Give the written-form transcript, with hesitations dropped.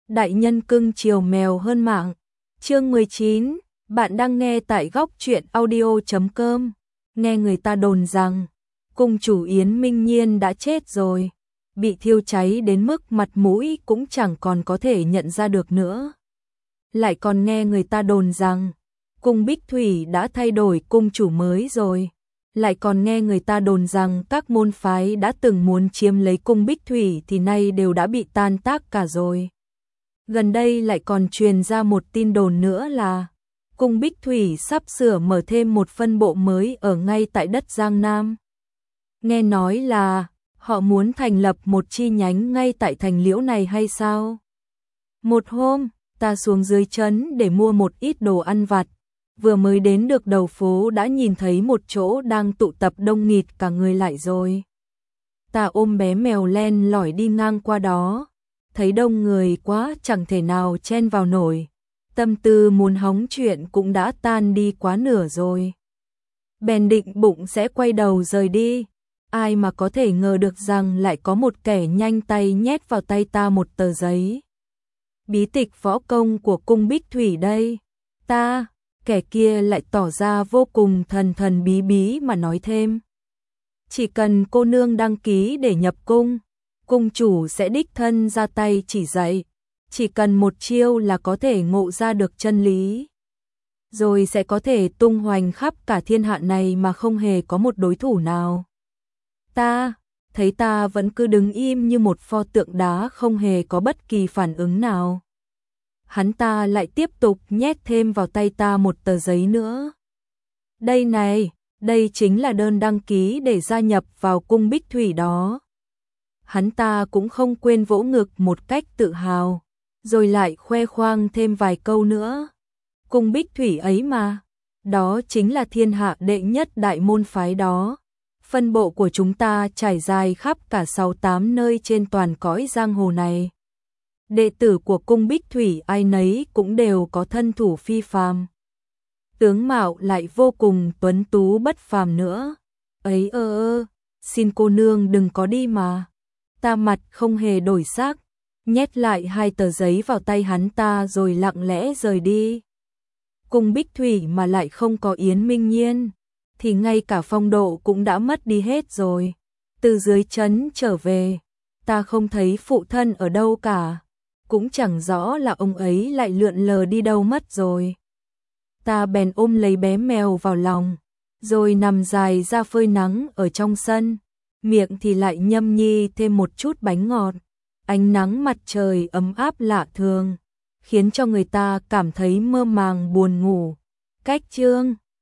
Đại nhân cưng chiều mèo hơn mạng. Chương 19, bạn đang nghe tại góc truyện audio.com. Nghe người ta đồn rằng cung chủ Yến Minh Nhiên đã chết rồi, bị thiêu cháy đến mức mặt mũi cũng chẳng còn có thể nhận ra được nữa. Lại còn nghe người ta đồn rằng cung Bích Thủy đã thay đổi cung chủ mới rồi. Lại còn nghe người ta đồn rằng các môn phái đã từng muốn chiếm lấy cung Bích Thủy thì nay đều đã bị tan tác cả rồi. Gần đây lại còn truyền ra một tin đồn nữa là cung Bích Thủy sắp sửa mở thêm một phân bộ mới ở ngay tại đất Giang Nam. Nghe nói là họ muốn thành lập một chi nhánh ngay tại thành Liễu này hay sao? Một hôm, ta xuống dưới trấn để mua một ít đồ ăn vặt. Vừa mới đến được đầu phố đã nhìn thấy một chỗ đang tụ tập đông nghịt cả người lại rồi. Ta ôm bé mèo len lỏi đi ngang qua đó. Thấy đông người quá chẳng thể nào chen vào nổi. Tâm tư muốn hóng chuyện cũng đã tan đi quá nửa rồi. Bèn định bụng sẽ quay đầu rời đi. Ai mà có thể ngờ được rằng lại có một kẻ nhanh tay nhét vào tay ta một tờ giấy. Bí tịch võ công của cung Bích Thủy đây. Kẻ kia lại tỏ ra vô cùng thần bí bí mà nói thêm. Chỉ cần cô nương đăng ký để nhập cung, cung chủ sẽ đích thân ra tay chỉ dạy. Chỉ cần một chiêu là có thể ngộ ra được chân lý. Rồi sẽ có thể tung hoành khắp cả thiên hạ này mà không hề có một đối thủ nào. Ta vẫn cứ đứng im như một pho tượng đá không hề có bất kỳ phản ứng nào. Hắn ta lại tiếp tục nhét thêm vào tay ta một tờ giấy nữa. Đây này, đây chính là đơn đăng ký để gia nhập vào cung Bích Thủy đó. Hắn ta cũng không quên vỗ ngực một cách tự hào, rồi lại khoe khoang thêm vài câu nữa. Cung Bích Thủy ấy mà, đó chính là thiên hạ đệ nhất đại môn phái đó. Phân bộ của chúng ta trải dài khắp cả 6-8 nơi trên toàn cõi giang hồ này. Đệ tử của cung Bích Thủy ai nấy cũng đều có thân thủ phi phàm. Tướng mạo lại vô cùng tuấn tú bất phàm nữa. Ấy xin cô nương đừng có đi mà. Ta mặt không hề đổi sắc, nhét lại 2 tờ giấy vào tay hắn ta rồi lặng lẽ rời đi. Cung Bích Thủy mà lại không có Yến Minh Nhiên, thì ngay cả phong độ cũng đã mất đi hết rồi. Từ dưới trấn trở về, ta không thấy phụ thân ở đâu cả. Cũng chẳng rõ là ông ấy lại lượn lờ đi đâu mất rồi. Ta bèn ôm lấy bé mèo vào lòng, rồi nằm dài ra phơi nắng ở trong sân, miệng thì lại nhâm nhi thêm một chút bánh ngọt. Ánh nắng mặt trời ấm áp lạ thường, khiến cho người ta cảm thấy mơ màng buồn ngủ. Cách chương